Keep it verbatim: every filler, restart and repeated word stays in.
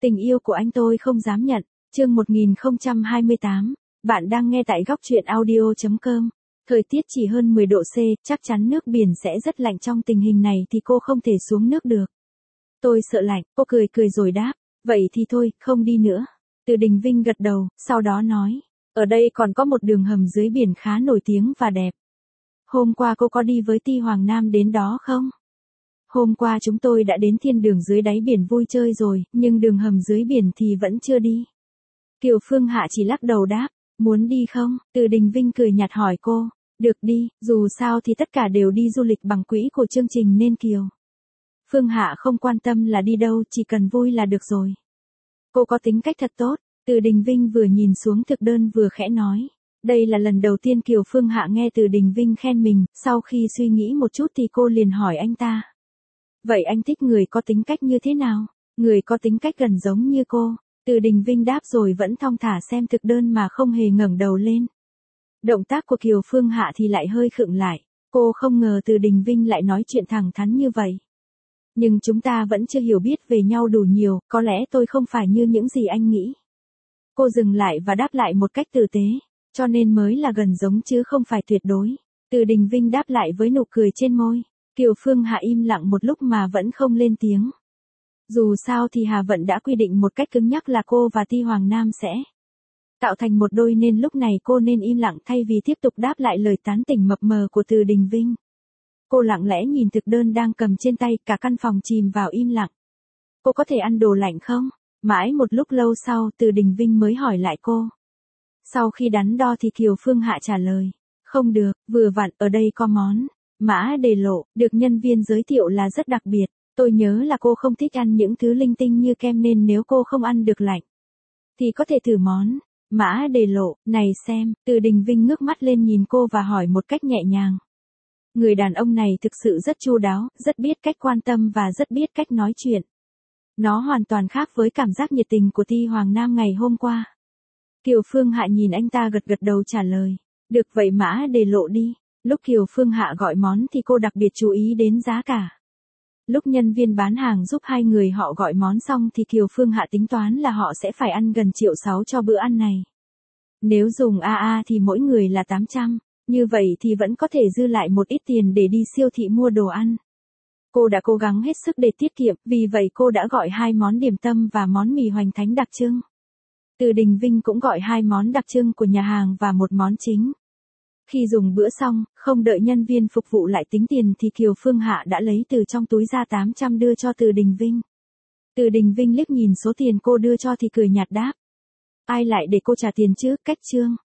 Tình yêu của anh tôi không dám nhận. Chương một nghìn không trăm hai mươi tám. Bạn đang nghe tại góc truyện audio chấm com. Thời tiết chỉ hơn mười độ C, chắc chắn nước biển sẽ rất lạnh, trong tình hình này thì cô không thể xuống nước được. Tôi sợ lạnh, cô cười cười rồi đáp. Vậy thì thôi, không đi nữa. Từ Đình Vinh gật đầu, sau đó nói. Ở đây còn có một đường hầm dưới biển khá nổi tiếng và đẹp. Hôm qua cô có đi với Ti Hoàng Nam đến đó không? Hôm qua chúng tôi đã đến thiên đường dưới đáy biển vui chơi rồi, nhưng đường hầm dưới biển thì vẫn chưa đi. Kiều Phương Hạ chỉ lắc đầu đáp, muốn đi không? Từ Đình Vinh cười nhạt hỏi cô, được đi, dù sao thì tất cả đều đi du lịch bằng quỹ của chương trình nên Kiều Phương Hạ không quan tâm là đi đâu, chỉ cần vui là được rồi. Cô có tính cách thật tốt. Từ Đình Vinh vừa nhìn xuống thực đơn vừa khẽ nói. Đây là lần đầu tiên Kiều Phương Hạ nghe Từ Đình Vinh khen mình, sau khi suy nghĩ một chút thì cô liền hỏi anh ta. Vậy anh thích người có tính cách như thế nào? Người có tính cách gần giống như cô. Từ Đình Vinh đáp rồi vẫn thong thả xem thực đơn mà không hề ngẩng đầu lên. Động tác của Kiều Phương Hạ thì lại hơi khựng lại. Cô không ngờ Từ Đình Vinh lại nói chuyện thẳng thắn như vậy. Nhưng chúng ta vẫn chưa hiểu biết về nhau đủ nhiều, có lẽ tôi không phải như những gì anh nghĩ. Cô dừng lại và đáp lại một cách tử tế, cho nên mới là gần giống chứ không phải tuyệt đối. Từ Đình Vinh đáp lại với nụ cười trên môi. Kiều Phương Hạ im lặng một lúc mà vẫn không lên tiếng. Dù sao thì Hà Vận đã quy định một cách cứng nhắc là cô và Ti Hoàng Nam sẽ tạo thành một đôi, nên lúc này cô nên im lặng thay vì tiếp tục đáp lại lời tán tỉnh mập mờ của Từ Đình Vinh. Cô lặng lẽ nhìn thực đơn đang cầm trên tay, cả căn phòng chìm vào im lặng. Cô có thể ăn đồ lạnh không? Mãi một lúc lâu sau Từ Đình Vinh mới hỏi lại cô. Sau khi đắn đo thì Kiều Phương Hạ trả lời. Không được, vừa vặn ở đây có món mã đề lộ, được nhân viên giới thiệu là rất đặc biệt. Tôi nhớ là cô không thích ăn những thứ linh tinh như kem, nên nếu cô không ăn được lạnh thì có thể thử món mã đề lộ này xem. Từ Đình Vinh ngước mắt lên nhìn cô và hỏi một cách nhẹ nhàng. Người đàn ông này thực sự rất chu đáo, rất biết cách quan tâm và rất biết cách nói chuyện. Nó hoàn toàn khác với cảm giác nhiệt tình của Ti Hoàng Nam ngày hôm qua. Kiều Phương Hạ nhìn anh ta gật gật đầu trả lời. Được vậy mã đề lộ đi. Lúc Kiều Phương Hạ gọi món thì cô đặc biệt chú ý đến giá cả. Lúc nhân viên bán hàng giúp hai người họ gọi món xong thì Kiều Phương Hạ tính toán là họ sẽ phải ăn gần triệu sáu cho bữa ăn này. Nếu dùng a a thì mỗi người là tám trăm, như vậy thì vẫn có thể dư lại một ít tiền để đi siêu thị mua đồ ăn. Cô đã cố gắng hết sức để tiết kiệm, vì vậy cô đã gọi hai món điểm tâm và món mì hoành thánh đặc trưng. Từ Đình Vinh cũng gọi hai món đặc trưng của nhà hàng và một món chính. Khi dùng bữa xong, không đợi nhân viên phục vụ lại tính tiền thì Kiều Phương Hạ đã lấy từ trong túi ra tám trăm đưa cho Từ Đình Vinh. Từ Đình Vinh liếc nhìn số tiền cô đưa cho thì cười nhạt đáp. Ai lại để cô trả tiền chứ, cách trương.